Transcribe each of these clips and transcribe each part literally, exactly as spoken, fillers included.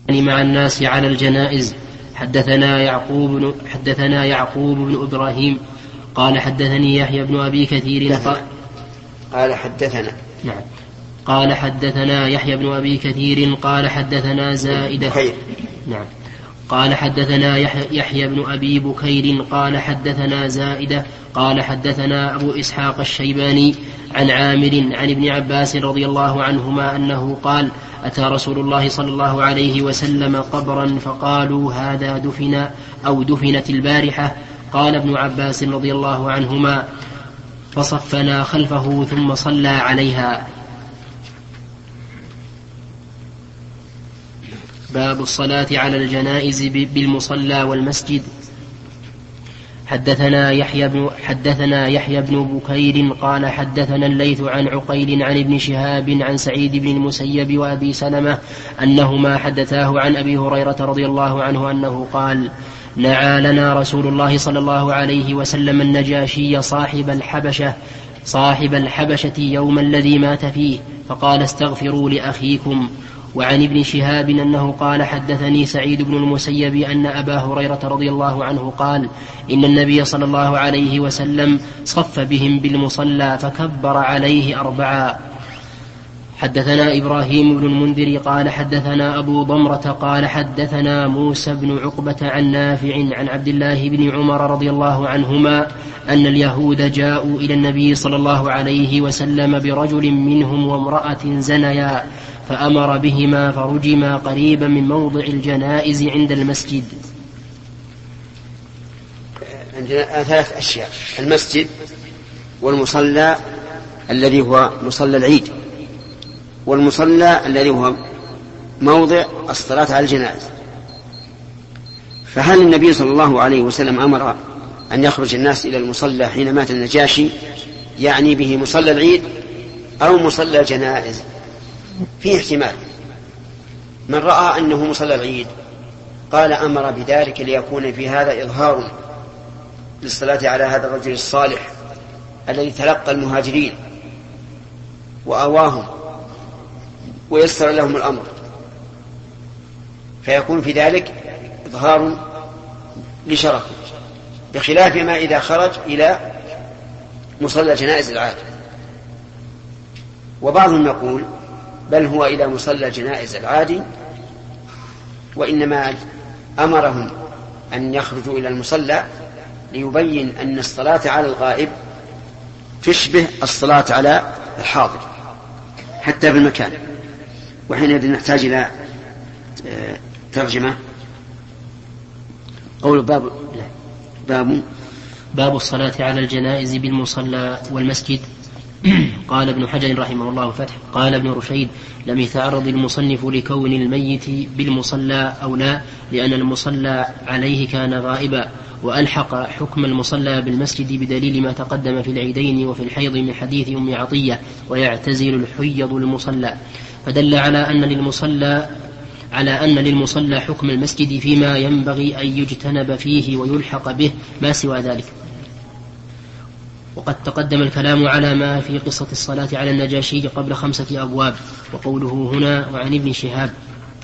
مع الناس على الجنائز. حدثنا يعقوب بن حدثنا يعقوب بن إبراهيم قال حدثني يحيى بن أبي كثير قال حدثنا نعم قال حدثنا يحيى بن أبي كثير قال حدثنا زائدة بخير. نعم قال حدثنا يحيى بن أبي بكير قال حدثنا زائدة قال حدثنا أبو إسحاق الشيباني عن عامر عن ابن عباس رضي الله عنهما أنه قال أتى رسول الله صلى الله عليه وسلم قبرا فقالوا هذا دفن أو دفنت البارحة. قال ابن عباس رضي الله عنهما فصفنا خلفه ثم صلى عليها. باب الصلاة على الجنائز بالمصلى والمسجد. حدثنا يحيى بن حدثنا يحيى بن بكير قال حدثنا الليث عن عقيل عن ابن شهاب عن سعيد بن المسيب وأبي سلمة أنهما حدثاه عن أبي هريرة رضي الله عنه أنه قال نعى لنا رسول الله صلى الله عليه وسلم النجاشي صاحب الحبشة صاحب الحبشة يوم الذي مات فيه فقال استغفروا لأخيكم. وعن ابن شهاب أنه قال حدثني سعيد بن المسيب أن أبا هريرة رضي الله عنه قال إن النبي صلى الله عليه وسلم صف بهم بالمصلى فكبر عليه أربعا. حدثنا إبراهيم بن المنذر قال حدثنا أبو ضمرة قال حدثنا موسى بن عقبة عن نافع عن عبد الله بن عمر رضي الله عنهما أن اليهود جاءوا إلى النبي صلى الله عليه وسلم برجل منهم وامرأة زنيا فأمر بهما فرجما قريبا من موضع الجنائز عند المسجد. عندنا ثلاث أشياء: المسجد والمصلى الذي هو مصلى العيد والمصلى الذي هو موضع الصلاة على الجنائز. فهل النبي صلى الله عليه وسلم أمر أن يخرج الناس إلى المصلى حين مات النجاشي يعني به مصلى العيد أو مصلى الجنائز؟ فيه احتمال. من رأى أنه مصلى العيد قال أمر بذلك ليكون في هذا إظهار للصلاة على هذا الرجل الصالح الذي تلقى المهاجرين وآواهم ويسر لهم الأمر، فيكون في ذلك إظهار لشرفه، بخلاف ما إذا خرج إلى مصلى جنائز العادة. وبعضهم يقول بل هو إلى مصلى جنائز العادي، وإنما أمرهم أن يخرجوا إلى المصلى ليبين أن الصلاة على الغائب تشبه الصلاة على الحاضر حتى في المكان. وحينئذ نحتاج إلى ترجمة. قول باب باب باب الصلاة على الجنائز بالمصلى والمسجد. قال ابن حجر رحمه الله فتح قال ابن رشيد لم يتعرض المصنف لكون الميت بالمصلى أو لا، لأن المصلى عليه كان غائبا، وألحق حكم المصلى بالمسجد بدليل ما تقدم في العيدين وفي الحيض من حديث أم عطية ويعتزل الحيض المصلى، فدل على أن للمصلى على أن للمصلى حكم المسجد فيما ينبغي أن يجتنب فيه ويلحق به ما سوى ذلك. وقد تقدم الكلام على ما في قصة الصلاة على النجاشي قبل خمسة أبواب. وقوله هنا وعن ابن شهاب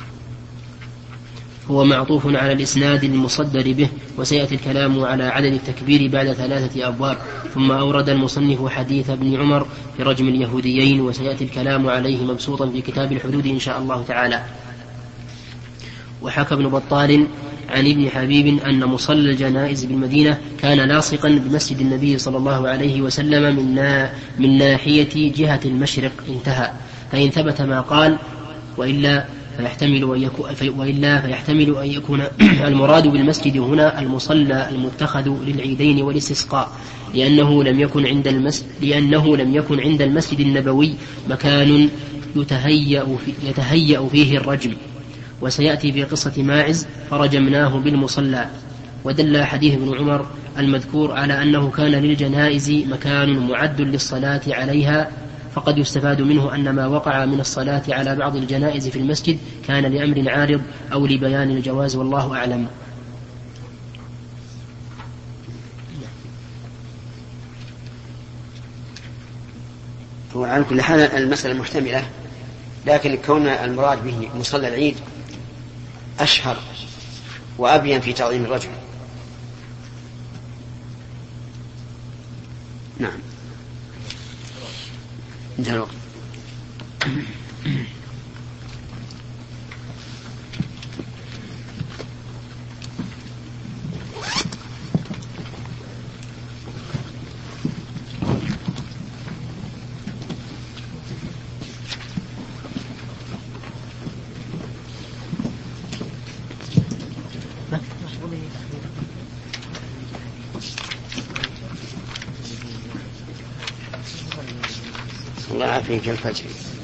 هو معطوف على الإسناد المصدر به، وسيأتي الكلام على عدد التكبير بعد ثلاثة أبواب. ثم أورد المصنف حديث ابن عمر في رجم اليهوديين، وسيأتي الكلام عليه مبسوطا في كتاب الحدود إن شاء الله تعالى. وحكى ابن بطال عن ابن حبيب أن مصلى الجنائز بالمدينة كان لاصقا بمسجد النبي صلى الله عليه وسلم من, نا من ناحية جهة المشرق، انتهى. فإن ثبت ما قال وإلا فيحتمل أن يكون, وإلا فيحتمل أن يكون المراد بالمسجد هنا المصلى المتخذ للعيدين والاستسقاء، لأنه لم يكن عند المسجد لأنه لم يكن عند المسجد النبوي مكان يتهيأ, في يتهيأ فيه الرجم. وسيأتي في قصة ماعز فرجمناه بالمصلى. ودل حديث ابن عمر المذكور على أنه كان للجنائز مكان معد للصلاة عليها، فقد يستفاد منه أن ما وقع من الصلاة على بعض الجنائز في المسجد كان لأمر عارض أو لبيان الجواز، والله أعلم. وعلى كل حال المسألة محتملة، لكن كون المراد به مصلى العيد أشهر وأبين في تعظيم الرجل. نعم انتهى الوقت. الله يعافيك الفجر.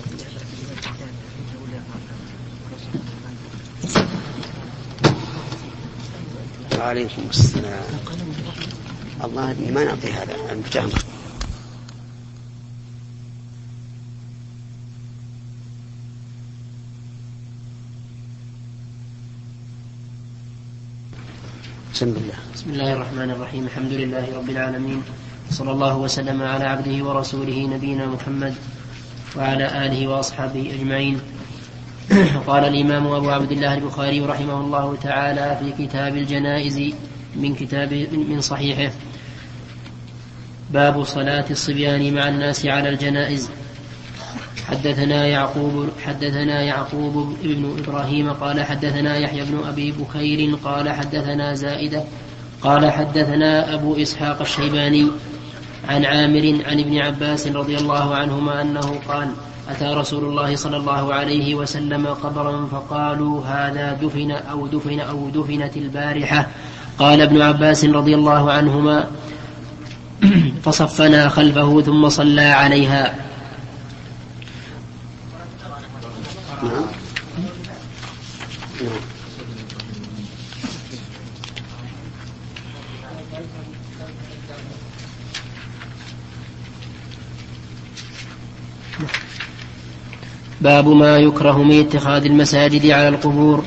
وعليكم السلام. الله ما نعطي هذا المفتاح. بسم الله. بسم الله الرحمن الرحيم. الحمد لله رب العالمين، صلى الله وسلم على عبده ورسوله نبينا محمد وعلى آله وأصحابه أجمعين. قال الإمام أبو عبد الله البخاري رحمه الله تعالى في كتاب الجنائز من كتاب من صحيحه: باب صلاة الصبيان مع الناس على الجنائز. حدثنا يعقوب حدثنا يعقوب بن إبراهيم قال حدثنا يحيى بن أبي بكير قال حدثنا زائدة قال حدثنا أبو إسحاق الشيباني عن عامر عن ابن عباس رضي الله عنهما أنه قال: أتى رسول الله صلى الله عليه وسلم قبرا فقالوا: هذا دفن أو دفن أو دفنت البارحة. قال ابن عباس رضي الله عنهما: فصفنا خلفه ثم صلى عليها. باب ما يكره من اتخاذ المساجد على القبور.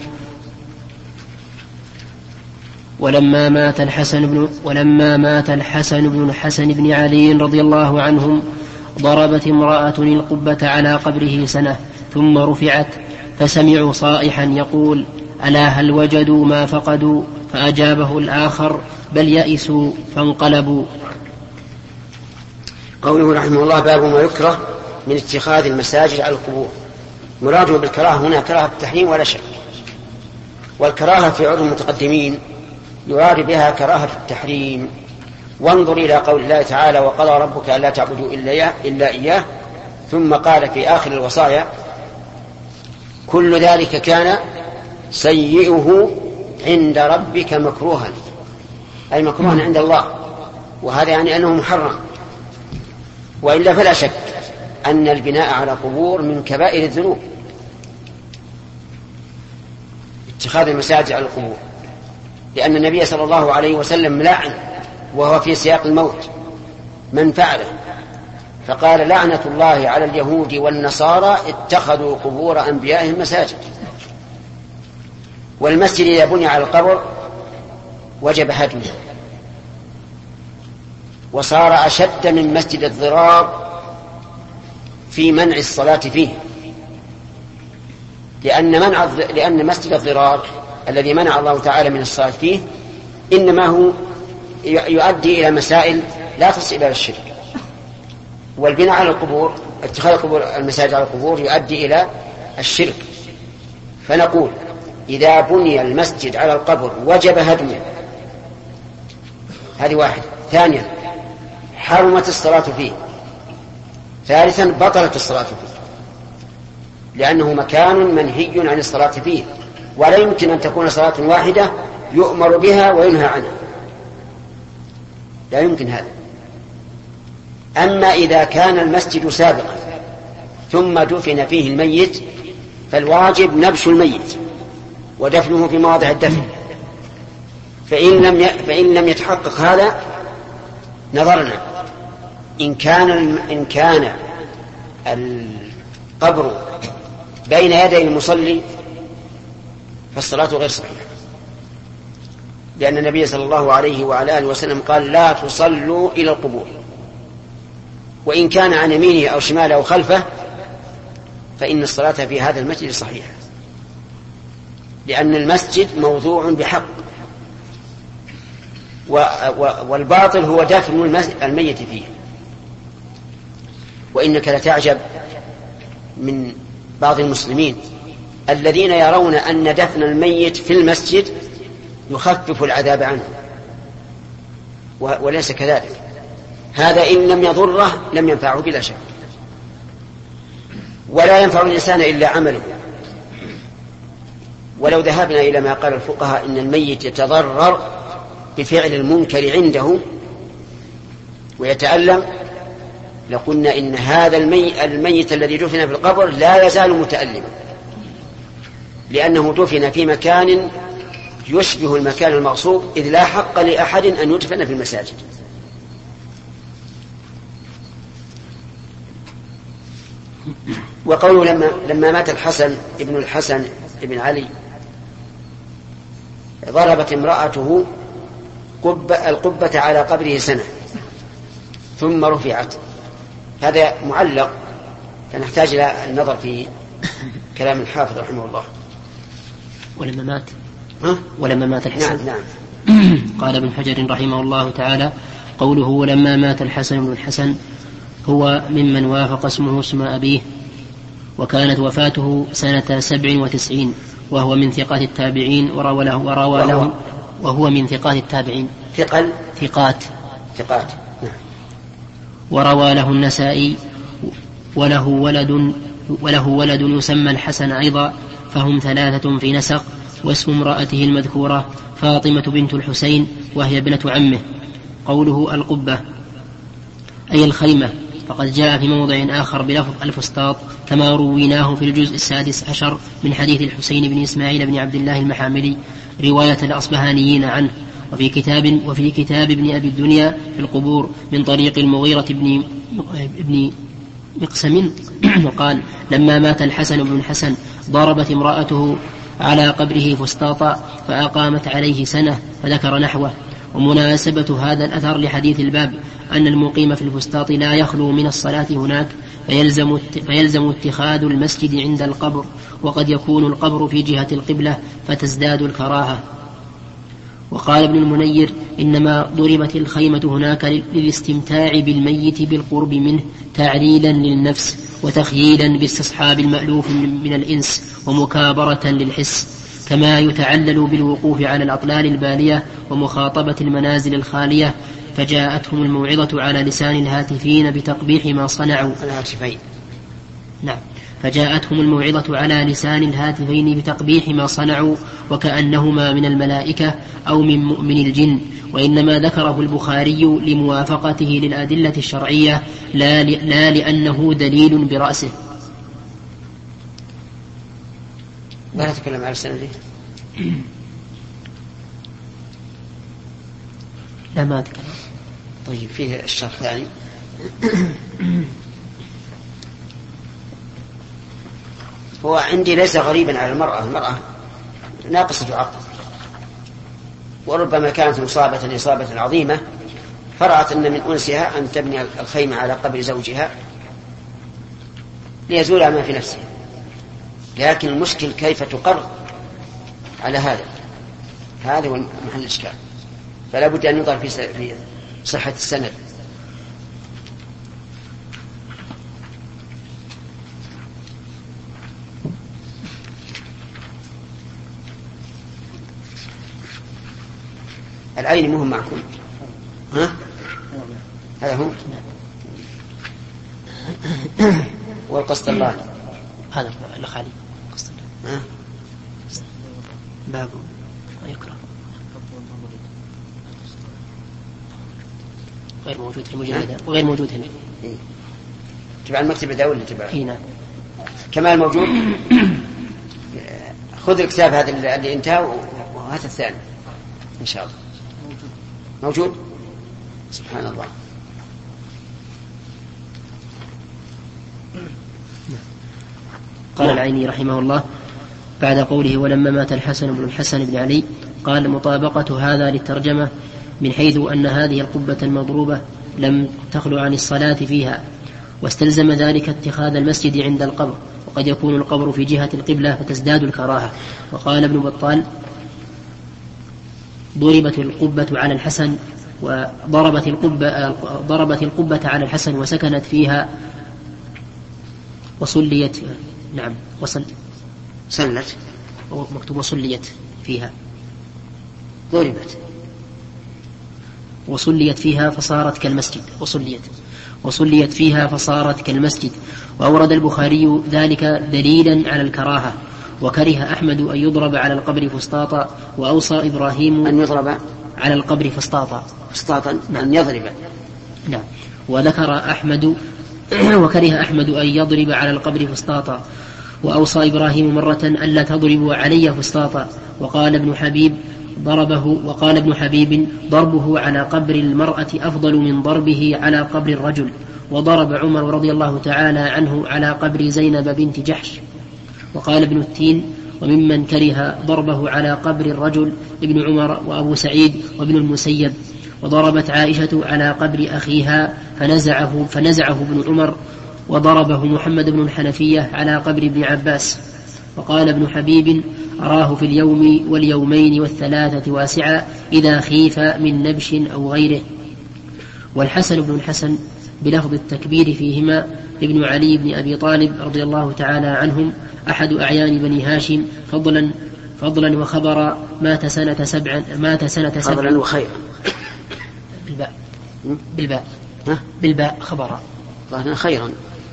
ولما مات الحسن بن ولما مات الحسن بن الحسن بن علي رضي الله عنهم ضربت امرأة القبة على قبره سنة ثم رفعت، فسمعوا صائحا يقول: ألا هل وجدوا ما فقدوا؟ فأجابه الآخر: بل يئسوا فانقلبوا. قوله رحمه الله: باب ما يكره من اتخاذ المساجد على القبور. مراده بالكراهة هنا كراهة التحريم ولا شك، والكراهة في عرف المتقدمين يراد بها كراهة التحريم. وانظر إلى قول الله تعالى: وقضى ربك ألا تعبدوا إلا إياه، ثم قال في آخر الوصايا: كل ذلك كان سيئه عند ربك مكروها، أي مكروها عند الله، وهذا يعني أنه محرم. وإلا فلا شك أن البناء على قبور من كبائر الذنوب، اتخاذ المساجد على القبور، لأن النبي صلى الله عليه وسلم لعن وهو في سياق الموت من فعله، فقال: لعنة الله على اليهود والنصارى اتخذوا قبور أنبيائهم مساجد. والمسجد إذا بني على القبر وجب هدمه، وصار أشد من مسجد الضرار في منع الصلاة فيه، لأن منع لأن مسجد الضرار الذي منع الله تعالى من الصلاة فيه إنما هو يؤدي إلى مسائل لا تصل إلى الشرك، والبناء على القبور، اتخاذ القبور المساجد على القبور يؤدي إلى الشرك. فنقول: إذا بني المسجد على القبر وجب هدمه، هذه واحد. ثانيا: حرمت الصلاة فيه. ثالثا: بطلت الصلاة فيه، لأنه مكان منهي عن الصلاة فيه، ولا يمكن أن تكون صلاة واحدة يؤمر بها وينهى عنها، لا يمكن هذا. أما إذا كان المسجد سابقا ثم دفن فيه الميت فالواجب نبش الميت ودفنه في مواضع الدفن، فإن لم ي... فإن لم يتحقق هذا نظرنا إن كان إن كان القبر بين يدي المصلي فالصلاة غير صحيحة، لأن النبي صلى الله عليه وعلى آله وسلم قال: لا تصلوا إلى القبور. وإن كان عن يمينه أو شماله أو خلفه فإن الصلاة في هذا المسجد صحيحة. لأن المسجد موضوع بحق، والباطل هو دفن الميت فيه. وإنك لتعجب من بعض المسلمين الذين يرون أن دفن الميت في المسجد يخفف العذاب عنه، وليس كذلك. هذا إن لم يضره لم ينفعه بلا شك، ولا ينفع الإنسان إلا عمله. ولو ذهبنا إلى ما قال الفقهاء إن الميت يتضرر بفعل المنكر عنده ويتألم، لقلنا إن هذا الميت, الميت الذي دفن في القبر لا يزال متألما، لأنه دفن في مكان يشبه المكان المغصوب، إذ لا حق لأحد أن يدفن في المساجد. وقوله لما, لما مات الحسن ابن الحسن ابن علي ضربت امرأته قب القبة على قبره سنة ثم رفعت. هذا معلق، فنحتاج إلى النظر في كلام الحافظ رحمه الله. ولما مات ها؟ ولما مات الحسن. نعم نعم. قال ابن حجر رحمه الله تعالى: قوله ولما مات الحسن بن الحسن هو ممن وافق اسمه اسم أبيه، وكانت وفاته سنة سبع وتسعين، وهو من ثقات التابعين، وروى له وروى له وهو من ثقات التابعين ثقل ثقات ثقات وروى له النسائي، وله ولد وله ولد يسمى الحسن أيضا، فهم ثلاثة في نسق. واسم امرأته المذكورة فاطمة بنت الحسين، وهي ابنة عمه. قوله القبة أي الخيمة، فقد جاء في موضع آخر بلفظ الفسطاط كما رويناه في الجزء السادس عشر من حديث الحسين بن إسماعيل بن عبد الله المحاملي رواية الأصبهانيين عنه، وفي كتاب وفي كتاب ابن أبي الدنيا في القبور من طريق المغيرة بن ابن مقسم وقال: لما مات الحسن بن الحسن ضربت امرأته على قبره فسطاطا فأقامت عليه سنة، فذكر نحوه. ومناسبة هذا الأثر لحديث الباب أن المقيم في الفسطاط لا يخلو من الصلاة هناك، فيلزم, فيلزم اتخاذ المسجد عند القبر، وقد يكون القبر في جهة القبلة فتزداد الكراهة. وقال ابن المنير: إنما ضربت الخيمة هناك للاستمتاع بالميت بالقرب منه تعليلا للنفس وتخييلا باستصحاب المألوف من الإنس ومكابرة للحس، كما يتعلل بالوقوف على الأطلال البالية ومخاطبة المنازل الخالية. فجاءتهم الموعظة على لسان الهاتفين بتقبيح ما صنعوا الهاتفين نعم فجاءتهم الموعظة على لسان الهاتفين بتقبيح ما صنعوا، وكأنهما من الملائكة أو من مؤمن الجن. وإنما ذكره البخاري لموافقته للأدلة الشرعية، لا, لا لأنه دليل برأسه. لا تتكلم على السنة دي. لا ما أتكلم. طيب فيه الشرح ثاني. هو عندي ليس غريبا على المرأة. المرأة ناقصة عقل، وربما كانت مصابة إصابة عظيمة فرأت أن من أنسها أن تبني الخيمة على قبر زوجها ليزول ما في نفسها. لكن المشكل كيف تقر على هذا، هذا هو محل الإشكال. فلا بد أن ينظر في صحة السند. العين مهم معكم، ها؟ هذا هو. والقسط الله هذا الخالي قسط الله باب يكره غير موجود في المجلد وغير موجود هنا. إيه؟ تبع المكتب ده ولا تبع؟ هنا كمال موجود. خذ الكتاب هذا اللي انتهى وهات الثاني إن شاء الله. موجود. سبحان الله. قال العيني رحمه الله بعد قوله ولما مات الحسن بن الحسن بن علي، قال مطابقة هذا للترجمة من حيث أن هذه القبة المضروبة لم تخلو عن الصلاة فيها، واستلزم ذلك اتخاذ المسجد عند القبر. وقد يكون القبر في جهة القبلة فتزداد الكراهة. وقال ابن بطال: ضربت القبة على الحسن وضربت القبة, ضربت القبة على الحسن وسكنت فيها وصليت نعم وصل صلت مكتوب وصليت فيها ضربت وصليت فيها فصارت كالمسجد وصليت وصليت فيها فصارت كالمسجد. وأورد البخاري ذلك دليلا على الكراهة. وكره أحمد أن يضرب على القبر فسطاطا. وأوصى إبراهيم أن يضرب على القبر فسطاطا فسطاطا أن يضرب. نعم. وذكر أحمد وكره أحمد أن يضرب على القبر فسطاطا. وأوصى إبراهيم مرة ألا تضربوا علي فسطاطا. وقال ابن حبيب ضربه وقال ابن حبيب ضربه على قبر المرأة أفضل من ضربه على قبر الرجل. وضرب عمر رضي الله تعالى عنه على قبر زينب بنت جحش. وقال ابن التين: وممن كره ضربه على قبر الرجل ابن عمر وأبو سعيد وابن المسيب. وضربت عائشة على قبر أخيها فنزعه, فنزعه ابن عمر. وضربه محمد بن الحنفية على قبر ابن عباس. وقال ابن حبيب: أراه في اليوم واليومين والثلاثة واسعا إذا خيف من نبش أو غيره. والحسن بن الحسن بلفظ التكبير فيهما ابن علي بن أبي طالب رضي الله تعالى عنهم أحد أعيان بني هاشم فضلا فضلا وخبرا مات سنة سبع مات سنة سبع فضلا وخيرا بالباء بالباء بالباء خبرا ظهرا خيرا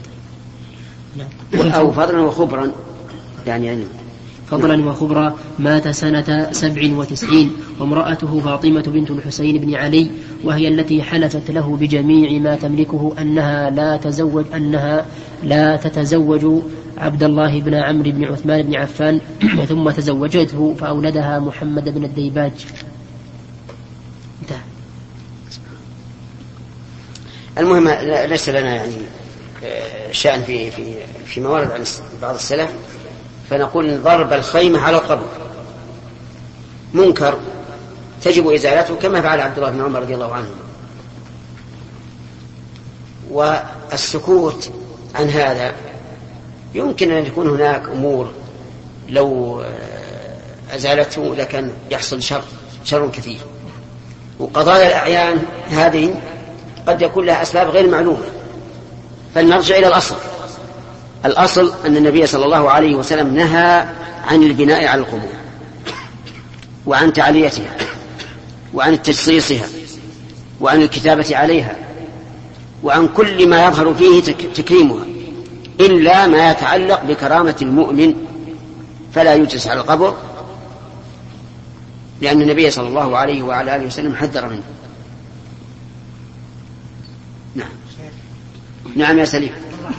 أو فضلا وخبرا يعني, يعني فضلا وخبرا مات سنة سبع وتسعين. وامرأته فاطمة بنت الحسين بن علي وهي التي حلفت له بجميع ما تملكه أنها لا تزوج أنها لا تتزوج عبد الله بن عمرو بن عثمان بن عفان ثم تزوجته فأولدها محمد بن الديباج. انتهى. المهم ليس لنا يعني شأن في في في موارد عن بعض السلف، فنقول ضرب الخيمة على القبر منكر تجب إزالته كما فعل عبد الله بن عمر رضي الله عنه. والسكوت عن هذا يمكن أن يكون هناك أمور لو أزالته لكن يحصل شر شر كثير. وقضايا الأعيان هذه قد يكون لها أسباب غير معلومة، فلنرجع إلى الأصل. الأصل أن النبي صلى الله عليه وسلم نهى عن البناء على القبور وعن تعليتها وعن تجصيصها وعن الكتابة عليها وعن كل ما يظهر فيه تكريمها إلا ما يتعلق بكرامة المؤمن فلا يجلس على القبر، لأن النبي صلى الله عليه وعلى آله وسلم حذر منه. نعم نعم يا سليم.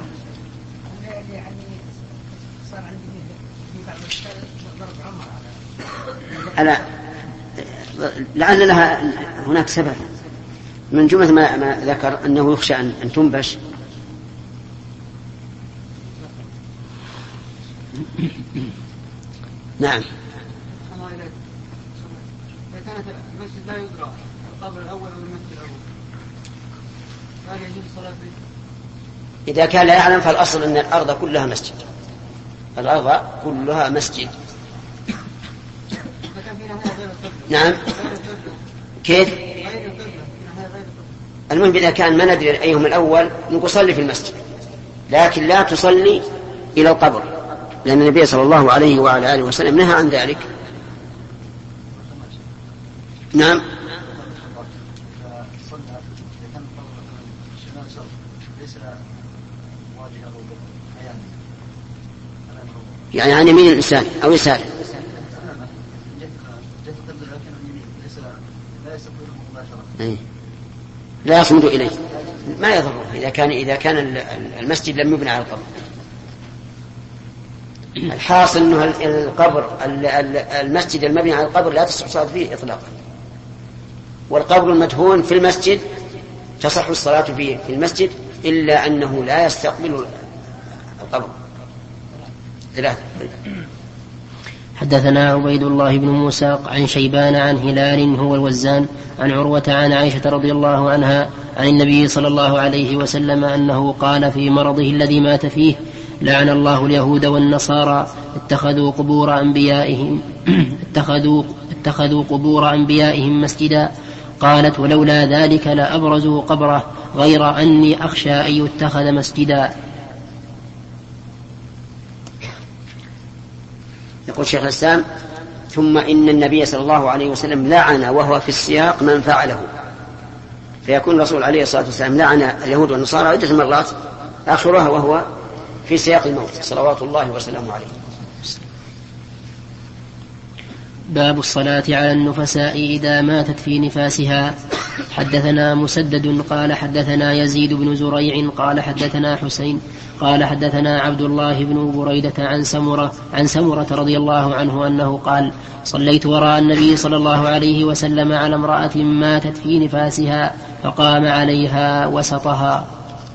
ألا لعل لها هناك سبب من جملة ما, ما ذكر أنه يخشى أن, أن تنبش. نعم. كانت المسجد لا يدرى القبر الأول أو المسجد الأول هل يجوز الصلاة فيه؟ إذا كان لا يعلم فالأصل أن الأرض كلها مسجد، الأرض كلها مسجد. نعم كيف؟ المهم إذا كان ما ندري أيهم الأول نقول صلي في المسجد، لكن لا تصلي إلى القبر، لأن النبي صلى الله عليه وعلى آله وسلم نهى عن ذلك. نعم. يعني عن يمين الإنسان أو يساره. لا يصمد إليه ما يضره إذا كان إذا كان المسجد لم يبنى على القبر. الحاصل أنه القبر المسجد المبني على القبر لا تصح الصلاة فيه إطلاقا، والقبر المدفون في المسجد تصح الصلاة فيه في المسجد إلا أنه لا يستقبل القبر. ثلاثة. حدثنا عبيد الله بن موسى عن شيبان عن هلال هو الوزان عن عروة عن عائشة رضي الله عنها عن النبي صلى الله عليه وسلم أنه قال في مرضه الذي مات فيه: لعن الله اليهود والنصارى اتخذوا قبور أنبيائهم اتخذوا, اتخذوا قبور أنبيائهم مسجدا. قالت ولولا ذلك لأبرزوا قبره غير أني أخشى أن يتخذ مسجدا. يقول شيخ الإسلام ثم إن النبي صلى الله عليه وسلم لعن وهو في السياق من فعله، فيكون الرسول عليه الصلاة والسلام لعن اليهود والنصارى عدة مرات آخرها وهو في سياق الموت صلوات الله وسلامه عليه. باب الصلاة على النفساء إذا ماتت في نفاسها. حدثنا مسدد قال حدثنا يزيد بن زريع قال حدثنا حسين قال حدثنا عبد الله بن بريدة عن سمرة عن سمرة رضي الله عنه أنه قال صليت وراء النبي صلى الله عليه وسلم على امرأة ماتت في نفاسها فقام عليها وسطها.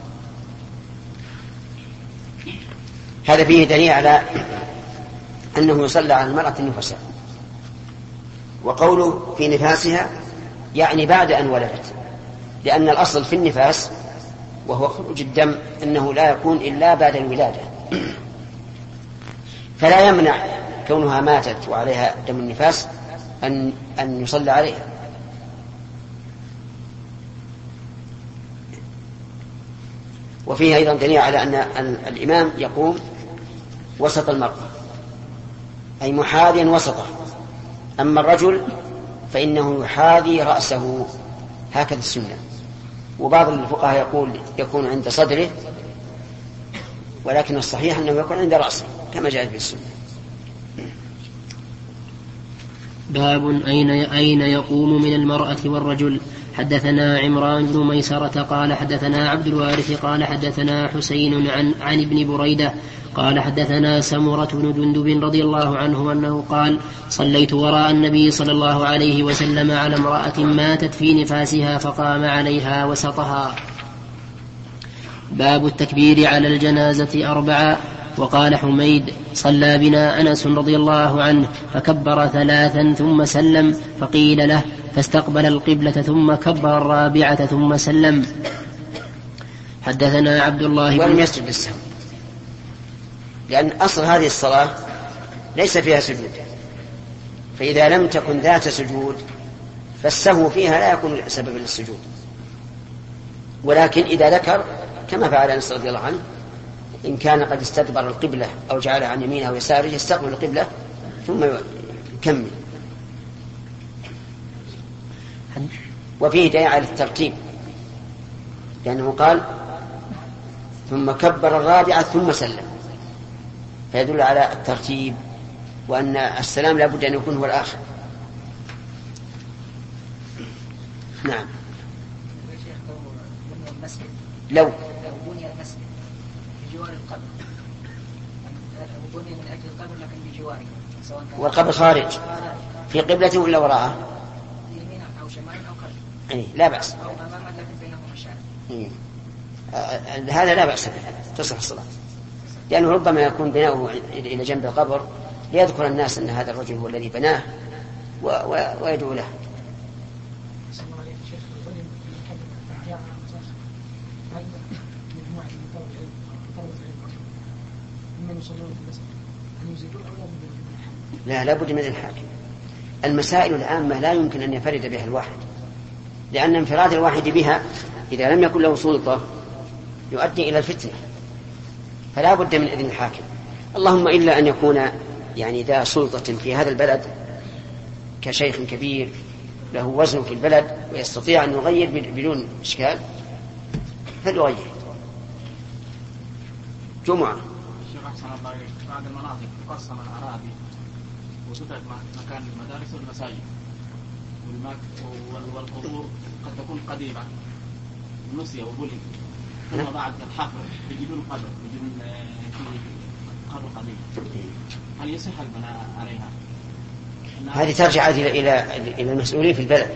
هذا فيه دليل على أنه يصلى على المرأة النفساء، وقوله في نفاسها يعني بعد أن ولدت، لأن الأصل في النفاس وهو خروج الدم أنه لا يكون إلا بعد الولادة، فلا يمنع كونها ماتت وعليها دم النفاس أن, أن يصلى عليها. وفيه أيضا دليل على أن الإمام يقوم وسط المرأة أي محاذيا وسطه، أما الرجل فإنه يحاذي رأسه هكذا السنة. وبعض الفقهاء يقول يكون عند صدره، ولكن الصحيح أنه يكون عند رأسه كما جاء في السنة. باب أين أين يقوم من المرأة والرجل. حدثنا عمران بن ميسرة قال حدثنا عبد الوارث قال حدثنا حسين عن, عن ابن بريدة قال حدثنا سمرة بن جندب رضي الله عنه أنه قال صليت وراء النبي صلى الله عليه وسلم على امرأة ماتت في نفاسها فقام عليها وسطها. باب التكبير على الجنازة أربعة. وقال حميد صلى بنا أنس رضي الله عنه فكبر ثلاثا ثم سلم فقيل له فاستقبل القبلة ثم كبر الرابعة ثم سلم. حدثنا عبد الله ولم يسجد للسهو، لأن أصل هذه الصلاة ليس فيها سجود، فإذا لم تكن ذات سجود فالسهو فيها لا يكون سببا للسجود. ولكن إذا ذكر كما فعل أنس رضي الله عنه إن كان قد استدبر القبلة أو جعلها عن يمينه أو يساره يستقبل القبلة ثم يكمل. وفيه دليل على الترتيب، لأنه قال ثم كبر الرابعة ثم سلم، فيدل على الترتيب وأن السلام لا بد أن يكون هو الآخر. نعم. لو لو بني المسجد بجوار القبر، بني من أجل القبر لكن بجواره، والقبر خارج في قبلة ولا وراءه؟ يمين أو شمال أو خلف. يعني لا بأس. أو أماما لكن بينهما مشاعر. هذا لا بأس به، تصح الصلاة، لأنه ربما يكون بناؤه إلى جنب القبر ليذكر الناس أن هذا الرجل هو الذي بناه ويدعو له. لا لا بد من الحاكم. المسائل العامة لا يمكن أن ينفرد بها الواحد، لأن انفراد الواحد بها إذا لم يكن له سلطة يؤدي إلى الفتنة، فلا بد من إذن الحاكم. اللهم إلا أن يكون يعني ذا سلطة في هذا البلد كشيخ كبير له وزن في البلد ويستطيع أن يغير بدون إشكال فليغير. جمعة الشيخ أحسن الله إليك، بعض المناطق تقسم الأراضي وتترك مكان المدارس والمساجد والقبور قد تكون قديمة نسي وبلغ، ثم بعد الحفر يجدون قبر يجدون قبر قديم، هل يصح البناء عليها؟ هذه ترجع إلى إلى إلى المسؤولين في البلد،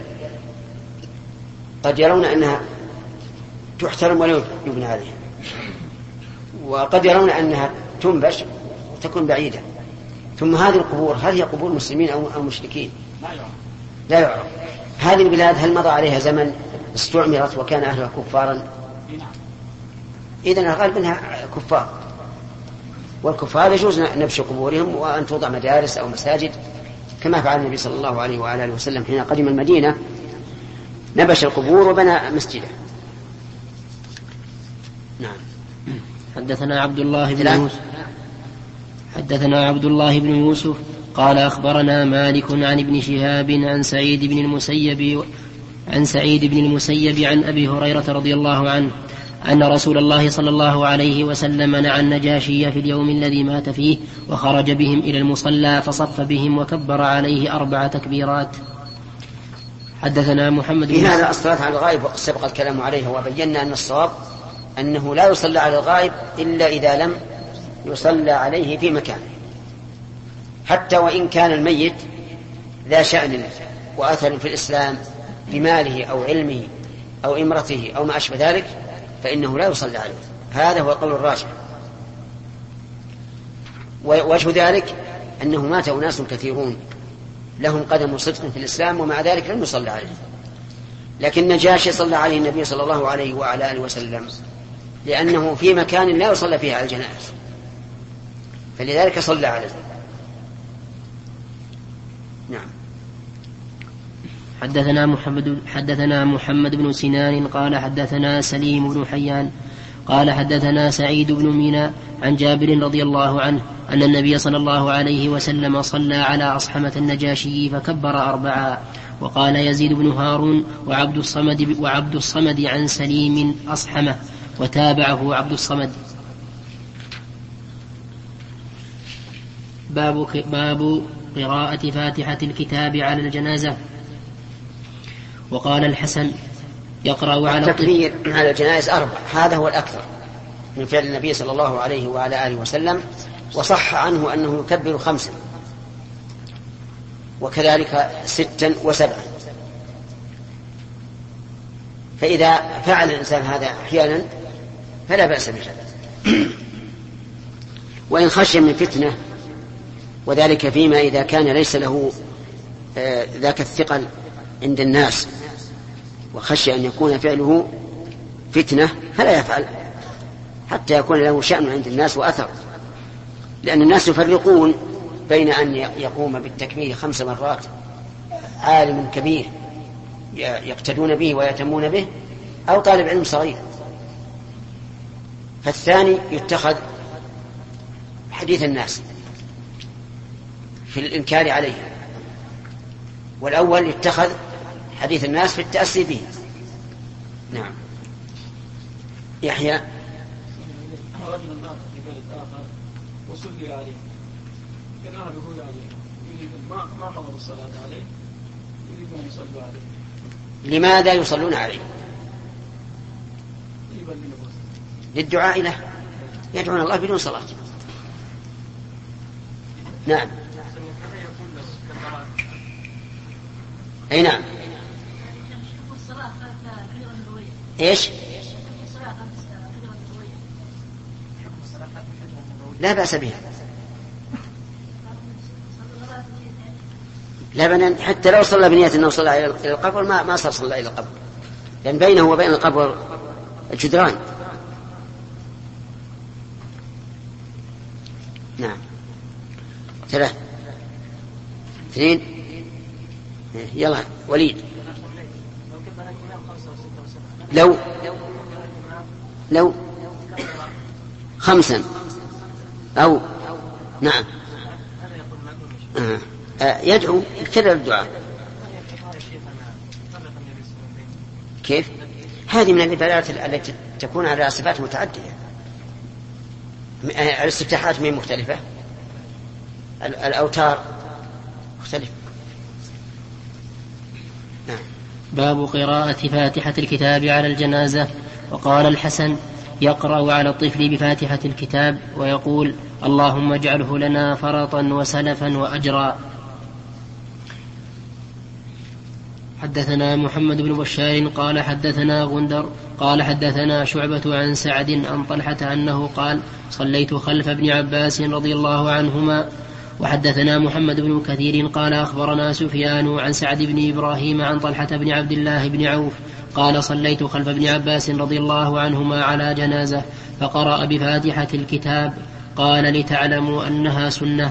قد يرون أنها تحترم ولا يبنى عليها، وقد يرون أنها تنبش وتكون بعيدة. ثم هذه القبور هل هي قبور مسلمين أو مشركين؟ لا يعرف. لا يعرف. هذه البلاد هل مضى عليها زمن استعمرت وكان أهلها كفارا؟ إذن الغالب أنها كفار، والكفار يجوز نبش قبورهم وأن توضع مدارس أو مساجد كما فعل النبي صلى الله عليه وعلى آله وسلم حين قدم المدينة، نبش القبور وبنى مسجدا. نعم. حدثنا عبد الله بن يوسف حدثنا عبد الله بن يوسف قال أخبرنا مالك عن ابن شهاب عن سعيد بن المسيب عن سعيد بن المسيب عن أبي هريرة رضي الله عنه أن رسول الله صلى الله عليه وسلم نعى النجاشي في اليوم الذي مات فيه وخرج بهم إلى المصلى فصف بهم وكبر عليه أربع تكبيرات. حدثنا محمد بن في هذا الصلاة على الغائب وقد سبق الكلام عليه، وبينا أن الصواب أنه لا يصلى على الغائب إلا إذا لم يصلى عليه في مكان، حتى وإن كان الميت ذا شأن وأثر في الإسلام بماله أو علمه أو إمرته أو ما أشبه ذلك، فإنه لا يصلى عليه. هذا هو القول الراجح. ووجه ذلك أنه مات أناس كثيرون لهم قدم صدق في الإسلام ومع ذلك لم يصلى عليه، لكن نجاشي صلى عليه النبي صلى الله عليه وعلى آله وسلم لأنه في مكان لا يصلى فيه على الجنائز، فلذلك صلى عليه. نعم. حدثنا محمد حدثنا محمد بن سنان قال حدثنا سليم بن حيان قال حدثنا سعيد بن مينا عن جابر رضي الله عنه أن النبي صلى الله عليه وسلم صلى على أصحمة النجاشي فكبر أربعا. وقال يزيد بن هارون وعبد الصمد وعبد الصمد عن سليم أصحمة وتابعه عبد الصمد. باب باب قراءة فاتحة الكتاب على الجنازة. وقال الحسن يقرأ على التكبير على الجنائز أربع، هذا هو الأكثر من فعل النبي صلى الله عليه وعلى آله وسلم، وصح عنه أنه يكبر خمسا وكذلك ستا وسبعا. فإذا فعل الإنسان هذا أحيانا فلا بأس به، وإن خشي من فتنة، وذلك فيما إذا كان ليس له ذاك الثقل عند الناس وخشي أن يكون فعله فتنة فلا يفعل حتى يكون له شأن عند الناس وأثر، لأن الناس يفرقون بين أن يقوم بالتكبير خمس مرات عالم كبير يقتدون به ويتمون به أو طالب علم صغير، فالثاني يتخذ حديث الناس في الإنكار عليه، والأول يتخذ حديث الناس في التأسي به. نعم. يحيى رجل مات في بلد آخر وصلي عليه، كان أهله عليه يريد ما ما حضروا الصلاة عليه، يريدون أن يصلوا عليه. لماذا يصلون عليه؟ للدعاء له، يدعون الله بدون صلاة. نعم. أي نعم. إيش؟ لا بأس بها، لا بنان حتى لو صلى بنية أنه صلى إلى القبر ما ما صار صلى إلى القبر، لأن بينه وبين القبر الجدران. نعم. ثلاث اثنين. يلا وليد. لو لو خمسا أو نعم آه. آه. يدعو يكرر الدعاء. كيف؟ هذه من العبادات التي تكون على صفات متعددة. الاستفتاحات من مختلفة، الأوتار مختلفة. نعم. باب قراءة فاتحة الكتاب على الجنازة. وقال الحسن يقرأ على الطفل بفاتحة الكتاب ويقول اللهم اجعله لنا فرطا وسلفا وأجرا. حدثنا محمد بن بشار قال حدثنا غندر قال حدثنا شعبة عن سعد عن طلحة أنه قال صليت خلف ابن عباس رضي الله عنهما. وحدثنا محمد بن كثير قال أخبرنا سفيان عن سعد بن إبراهيم عن طلحة بن عبد الله بن عوف قال صليت خلف ابن عباس رضي الله عنهما على جنازة فقرأ بفاتحة الكتاب قال لتعلموا أنها سنة.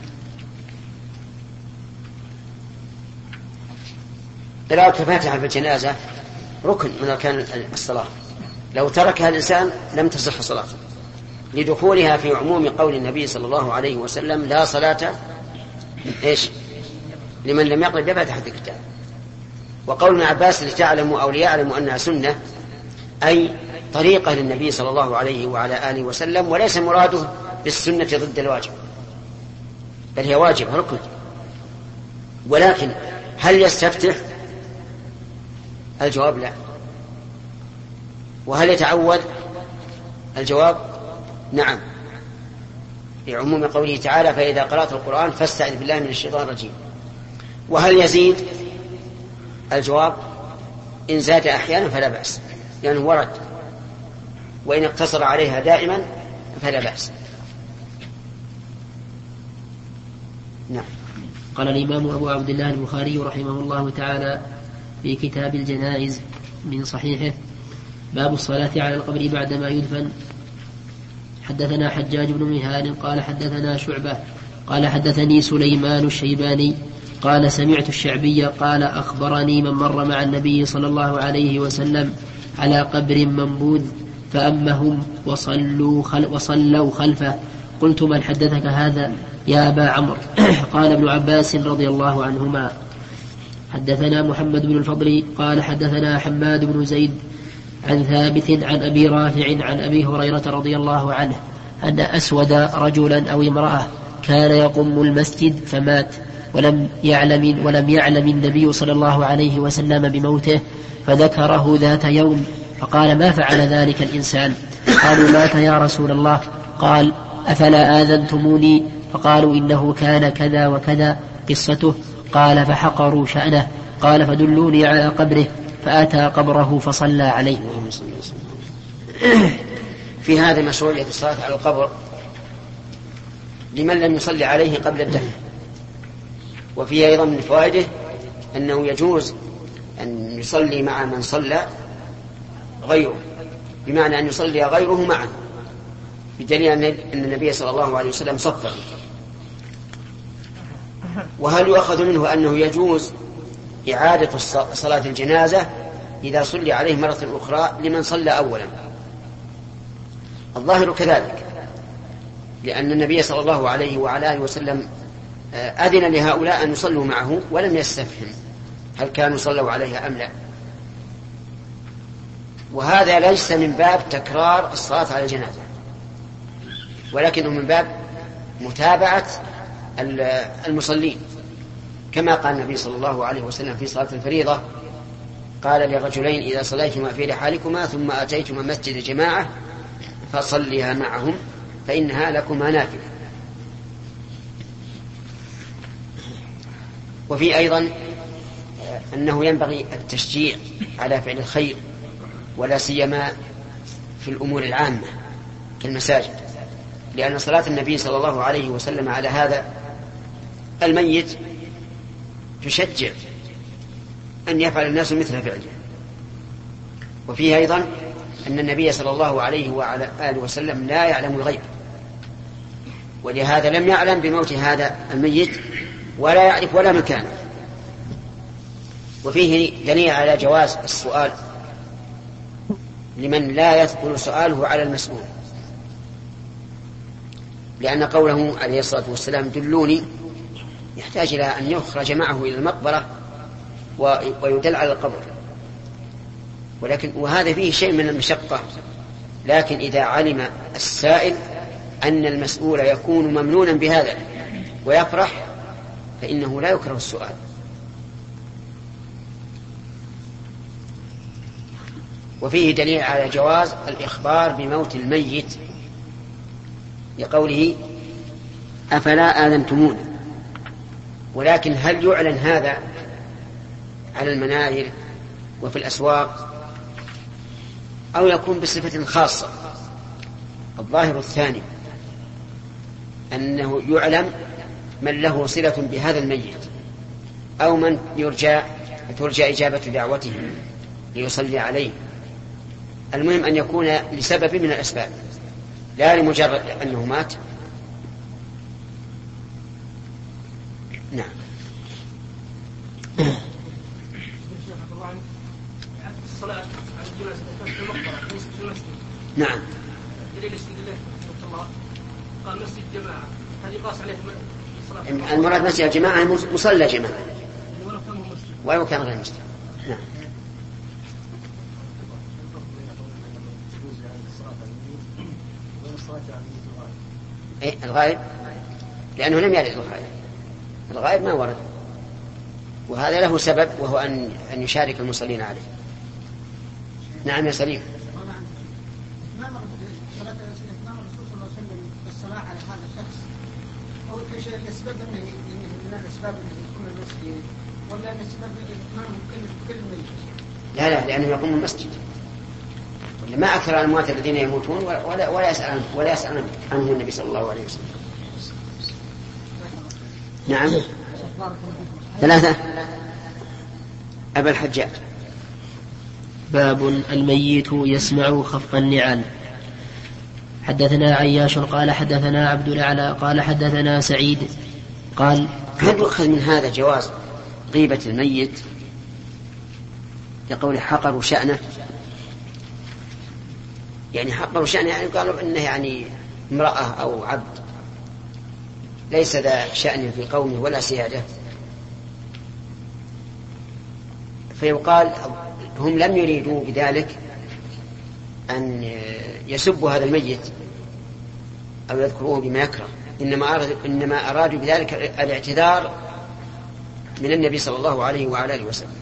قراءة الفاتحة في الجنازة ركن من أركان الصلاة، لو تركها الإنسان لم تصح صلاته، لدخولها في عموم قول النبي صلى الله عليه وسلم لا صلاة إيش لمن لم يقرأ بفاتحة الكتاب. وقول ابن عباس لتعلموا أو ليعلموا أنها سنة أي طريقة للنبي صلى الله عليه وعلى آله وسلم، وليس مراده بالسنة ضد الواجب، بل هي واجب ركن. ولكن هل يستفتح؟ الجواب لا. وهل يتعوذ؟ الجواب نعم، لعموم قوله تعالى فإذا قرأت القرآن فاستعذ بالله من الشيطان الرجيم. وهل يزيد؟ الجواب إن زاد أحيانا فلا بأس، لأنه يعني ورد، وإن اقتصر عليها دائما فلا بأس. نعم. قال الإمام أبو عبد الله البخاري رحمه الله تعالى في كتاب الجنائز من صحيحه: باب الصلاة على القبر بعدما يدفن. حدثنا حجاج بن مهان قال حدثنا شعبة قال حدثني سليمان الشيباني قال سمعت الشعبي قال أخبرني من مر مع النبي صلى الله عليه وسلم على قبر منبوذ فأمهم وصلوا, خل وصلوا خلفه. قلت من حدثك هذا يا أبا عمرو؟ قال ابن عباس رضي الله عنهما. حدثنا محمد بن الفضل قال حدثنا حماد بن زيد عن ثابت عن أبي رافع عن أبي هريرة رضي الله عنه أن أسود رجلا أو امرأة كان يقوم المسجد فمات ولم يعلم, ولم يعلم النبي صلى الله عليه وسلم بموته، فذكره ذات يوم فقال ما فعل ذلك الإنسان؟ قالوا مات يا رسول الله. قال أفلا آذنتموني؟ فقالوا إنه كان كذا وكذا قصته. قال فحقروا شأنه. قال فدلوني على قبره، فأتى قبره فصلى عليه. في هذا مشروعية الصلاة على القبر لمن لم يصلي عليه قبل الدفن. وفيه أيضا من فوائده أنه يجوز أن يصلي مع من صلى غيره، بمعنى أن يصلي غيره معه، بدليل أن النبي صلى الله عليه وسلم صفه. وهل يؤخذ منه أنه يجوز إعادة صلاة الجنازة إذا صلي عليه مرة أخرى لمن صلى أولا؟ الظاهر كذلك، لأن النبي صلى الله عليه وعلى آله وسلم أذن لهؤلاء أن يصلوا معه ولم يستفهم هل كانوا صلوا عليها أم لا. وهذا ليس من باب تكرار الصلاة على الجنازة، ولكنه من باب متابعة المصلين، كما قال النبي صلى الله عليه وسلم في صلاة الفريضة: قال للرجلين إذا صليتما في رحالكما ثم أتيتما مسجد جماعة فصليها معهم فإنها لكما نافلة. وفي أيضا أنه ينبغي التشجيع على فعل الخير، ولا سيما في الأمور العامة كالمساجد، لأن صلاة النبي صلى الله عليه وسلم على هذا الميت تشجع أن يفعل الناس مثل فعله. وفيه أيضا أن النبي صلى الله عليه وعلى آله وسلم لا يعلم الغيب، ولهذا لم يعلم بموت هذا الميت ولا يعرف ولا مكانه. وفيه دليل على جواز السؤال لمن لا يثقل سؤاله على المسؤول، لأن قوله عليه الصلاة والسلام دلوني يحتاج إلى أن يخرج معه إلى المقبرة ويدل على القبر، ولكن وهذا فيه شيء من المشقة. لكن إذا علم السائل أن المسؤول يكون ممنونا بهذا ويفرح فإنه لا يكره السؤال. وفيه دليل على جواز الإخبار بموت الميت لقوله أفلا آذنتمون. ولكن هل يعلن هذا على المناير وفي الأسواق أو يكون بصفة خاصة؟ الظاهر الثاني، أنه يعلم من له صلة بهذا الميت أو من يرجى ترجى إجابة دعوته ليصلي عليه. المهم أن يكون لسبب من الأسباب، لا لمجرد أنه مات نعم. الصلاة على الجنازة في المقبرة ليست في المسجد. نعم. دليل استدلال الله قال مسجد جماعة هذه قاس عليه الصلاة. المراد مسجد الجماعة مصلى جماعة ولو كان غير مسجد. نعم. إيه الغائب لأنه لم يرد الغائب. الغائب ما ورد وهذا له سبب وهو أن أن يشارك المصلين عليه. نعم يا سليم. ما مرد صلاة ما مرد الرسول صلى الله عليه وسلم الصلاة على هذا الشخص أو في شيء الأسباب أنه من الأسباب اللي يكون المسجد ولا الأسباب الإتمام كل كل ميت؟ لا لا لأنه يقوم المسجد. ما أكثر الأموات الذين يموتون ولا ولا يسأل عنه ولا يسأل عنه النبي صلى الله عليه وسلم. نعم. ثلاثة. أبا الحجاج. باب الميت يسمع خفق النعال. حدثنا عياش قال حدثنا عبد الأعلى قال حدثنا سعيد قال هل يؤخذ من هذا جواز غيبة الميت لقول حقروا شأنه؟ يعني حقروا شأنه يعني قالوا إنه يعني امرأة أو عبد ليس ذا شأن في قومه ولا سيادة، فيقال هم لم يريدوا بذلك أن يسبوا هذا الميت أو يذكروه بما يكره، إنما أرادوا, إنما أرادوا بذلك الاعتذار من النبي صلى الله عليه وعلى آله وسلم.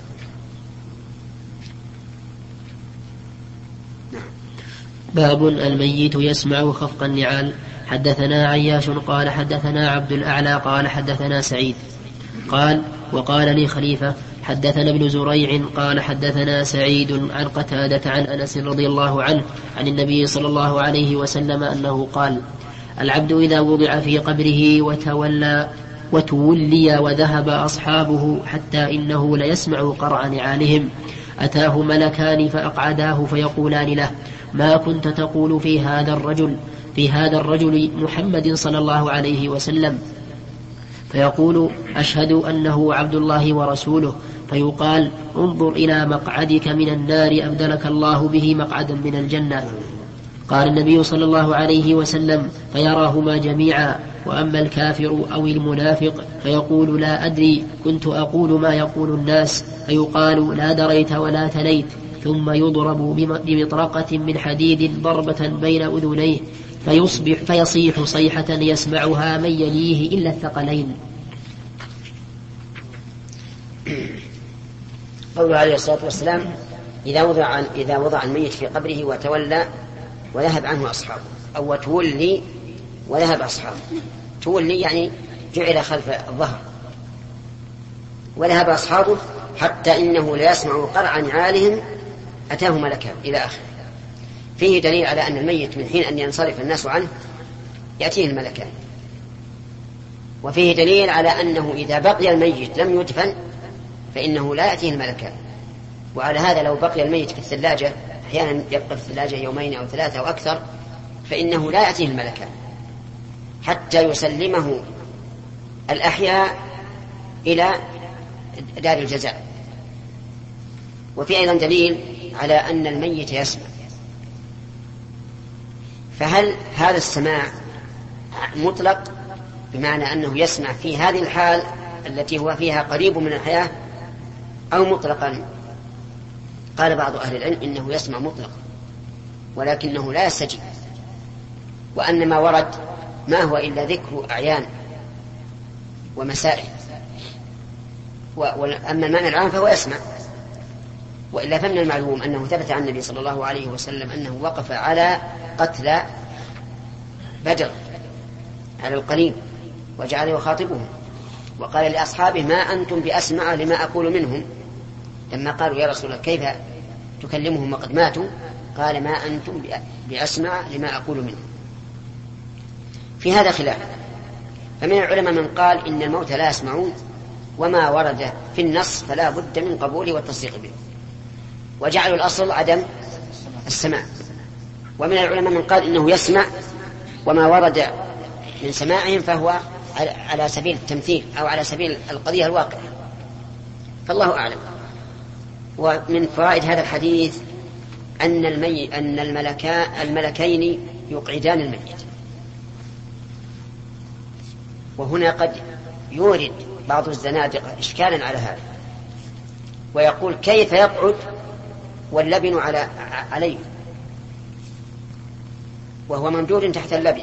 باب الميت يسمع خفق النعال. حدثنا عياش قال حدثنا عبد الأعلى قال حدثنا سعيد قال وقال لي خليفة حدثنا ابن زريع قال حدثنا سعيد عن قتادة عن أنس رضي الله عنه عن النبي صلى الله عليه وسلم أنه قال العبد إذا وضع في قبره وتولى وتولي وذهب أصحابه حتى إنه ليسمع قرع نعالهم أتاه ملكان فأقعداه فيقولان له ما كنت تقول في هذا الرجل في هذا الرجل محمد صلى الله عليه وسلم؟ فيقول أشهد أنه عبد الله ورسوله. فيقال انظر إلى مقعدك من النار أبدلك الله به مقعدا من الجنة. قال النبي صلى الله عليه وسلم فيراهما جميعا. وأما الكافر أو المنافق فيقول لا أدري كنت أقول ما يقول الناس. فيقال لا دريت ولا تليت. ثم يضرب بمطرقة من حديد ضربة بين أذنيه فيصبح فيصيح صيحة يسمعها من يليه إلا الثقلين. قوله عليه الصلاة والسلام إذا وضع, إذا وضع الميت في قبره وتولى وذهب عنه أصحابه أو تولي وذهب أصحابه. تولي يعني جعل خلف الظهر وذهب أصحابه حتى إنه لا يسمع قرع نعالهم أتاه ملكان إلى آخر. فيه دليل على أن الميت من حين أن ينصرف الناس عنه يأتيه الملكان، وفيه دليل على أنه إذا بقي الميت لم يدفن فإنه لا يأتيه الملكان. وعلى هذا لو بقي الميت في الثلاجة أحيانا يبقى في الثلاجة يومين أو ثلاثة أو أكثر فإنه لا يأتيه الملكان حتى يسلمه الأحياء إلى دار الجزاء. وفي أيضا دليل على أن الميت يسمع. فهل هذا السماع مطلق بمعنى أنه يسمع في هذه الحال التي هو فيها قريب من الحياة أو مطلقا؟ قال بعض أهل العلم إنه يسمع مطلقا ولكنه لا يستجيب، وأن ما ورد ما هو إلا ذكر أعيان ومسائل، وأما المعنى العام فهو يسمع. وإلا فمن المعلوم أنه ثبت عن النبي صلى الله عليه وسلم أنه وقف على قتل بدر على القريب وجعل يخاطبهم وقال لأصحابه ما أنتم بأسمع لما أقول منهم. لما قالوا يا رسول الله كيف تكلمهم وقد ماتوا؟ قال ما أنتم بأسمع لما أقول منهم. في هذا خلاف، فمن العلماء من قال إن الموتى لا يسمعون وما ورد في النص فلا بد من قبوله والتصديق به، وجعلوا الأصل عدم السماع. ومن العلماء من قال إنه يسمع وما ورد من سماعهم فهو على سبيل التمثيل أو على سبيل القضية الواقعة، فالله أعلم. ومن فوائد هذا الحديث أن المي أن الملكا الملكين يقعدان الميت. وهنا قد يورد بعض الزنادقة إشكالا على هذا، ويقول كيف يقعد واللبن على عليه وهو ممدود تحت اللبن،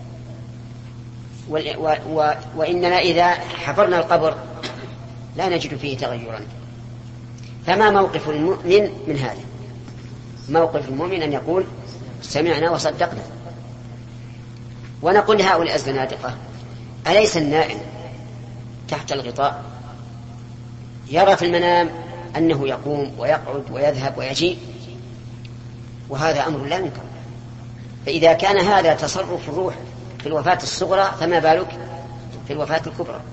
وإننا إذا حفرنا القبر لا نجد فيه تغيرا. فما موقف المؤمن من هذا؟ موقف المؤمن أن يقول سمعنا وصدقنا. ونقول لهؤلاء الزنادقة أليس النائم تحت الغطاء يرى في المنام أنه يقوم ويقعد ويذهب ويجيء؟ وهذا أمر لا ينكر. فإذا كان هذا تصرف الروح في الوفاة الصغرى فما بالك في الوفاة الكبرى.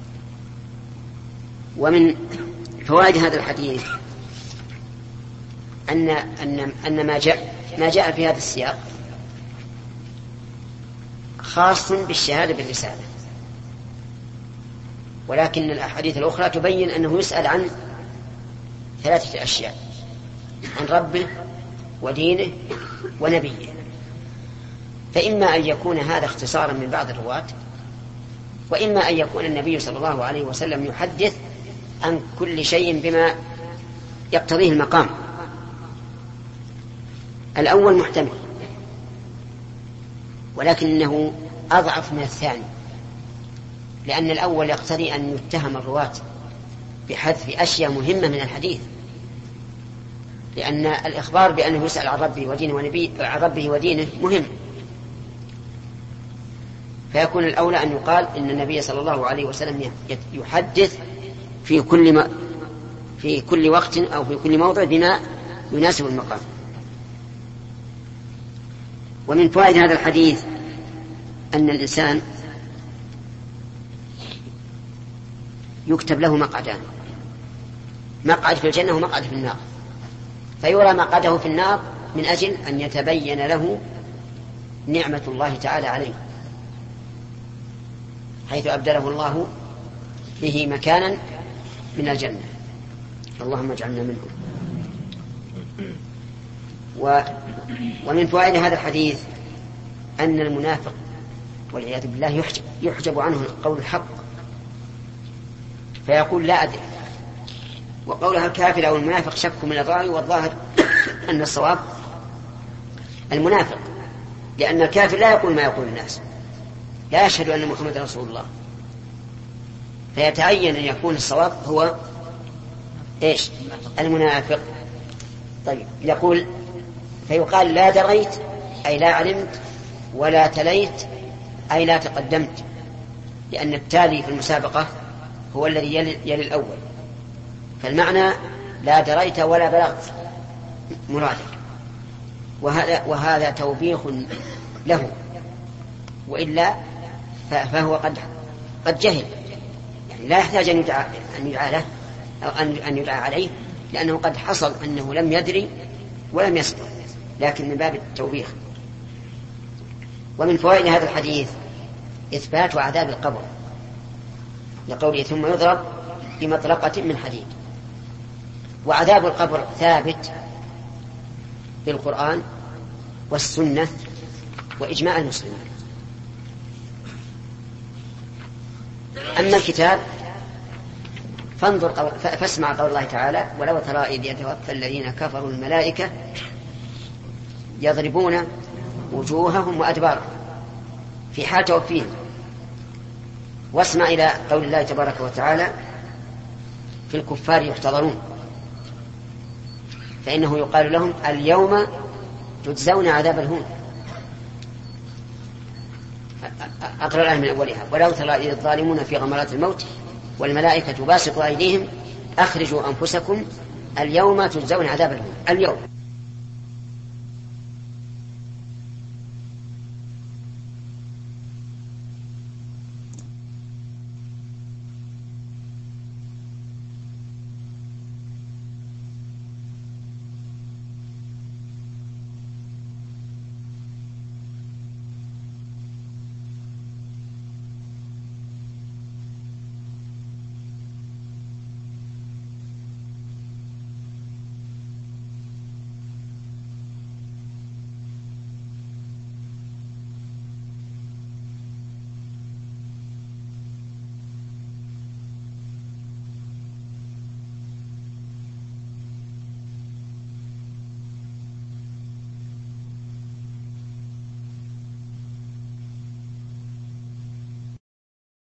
ومن فوائد هذا الحديث أن أن أن ما جاء ما جاء في هذا السياق خاص بالشهادة بالرسالة، ولكن الأحاديث الأخرى تبين أنه يسأل عن ثلاثة أشياء: عن ربه ودينه ونبيه. فإما أن يكون هذا اختصارا من بعض الرواة، وإما أن يكون النبي صلى الله عليه وسلم يحدث عن كل شيء بما يقتضيه المقام. الأول محتمل، ولكنه أضعف من الثاني، لأن الأول يقتضي أن يتهم الرواة بحذف أشياء مهمة من الحديث، لأن الإخبار بأنه يسأل عن ربه ودينه ونبيه عن ربه ودينه مهم. فيكون الأولى أن يقال إن النبي صلى الله عليه وسلم يحدث في كل ما في كل وقت أو في كل موضع بما يناسب المقام. ومن فوائد هذا الحديث أن الإنسان يكتب له مقعدان: مقعد في الجنة ومقعد في النار، فيرى مقعده في النار من أجل أن يتبين له نعمة الله تعالى عليه، حيث أبدله الله به مكانا من الجنة، اللهم اجعلنا منهم. و ومن فوائد هذا الحديث أن المنافق والعياذ بالله يحجب, يحجب عنه قول الحق، فيقول لا أدري. وقولها الكافر أو المنافق شك من الراوي، والظاهر أن الصواب المنافق، لأن الكافر لا يقول ما يقول الناس، لا يشهد أن محمد رسول الله، فيتعين أن يكون الصواب هو إيش؟ المنافق. طيب، يقول فيقال لا دريت أي لا علمت، ولا تليت أي لا تقدمت، لأن التالي في المسابقة هو الذي يلي, يلي الأول، فالمعنى لا دريت ولا بلغت مرادك. وهذا, وهذا توبيخ له، وإلا فهو قد قد جهل، يعني لا يحتاج أن يدعى, أن يدعى له أو أن يدعى عليه، لأنه قد حصل أنه لم يدري ولم يسبق، لكن من باب التوبيخ. ومن فوائد هذا الحديث إثبات عذاب القبر، لقوله ثم يضرب بمطرقة من حديد. وعذاب القبر ثابت بالقرآن والسنة وإجماع المسلمين. أما الكتاب فانظر قول فاسمع قول الله تعالى: ولو ترى إذ يتوفى الذين كفروا الملائكة يضربون وجوههم وأدبارهم في حال توفيهم. واسمع إلى قول الله تبارك وتعالى: في الكفار يحتضرون، فإنه يقال لهم اليوم تجزون عذاب الهون. أقرأ الآية من أولها: ولو ترى إذ الظالمون في غمرات الموت والملائكة باسطوا أيديهم أخرجوا أنفسكم اليوم تجزون عذاب الهون. اليوم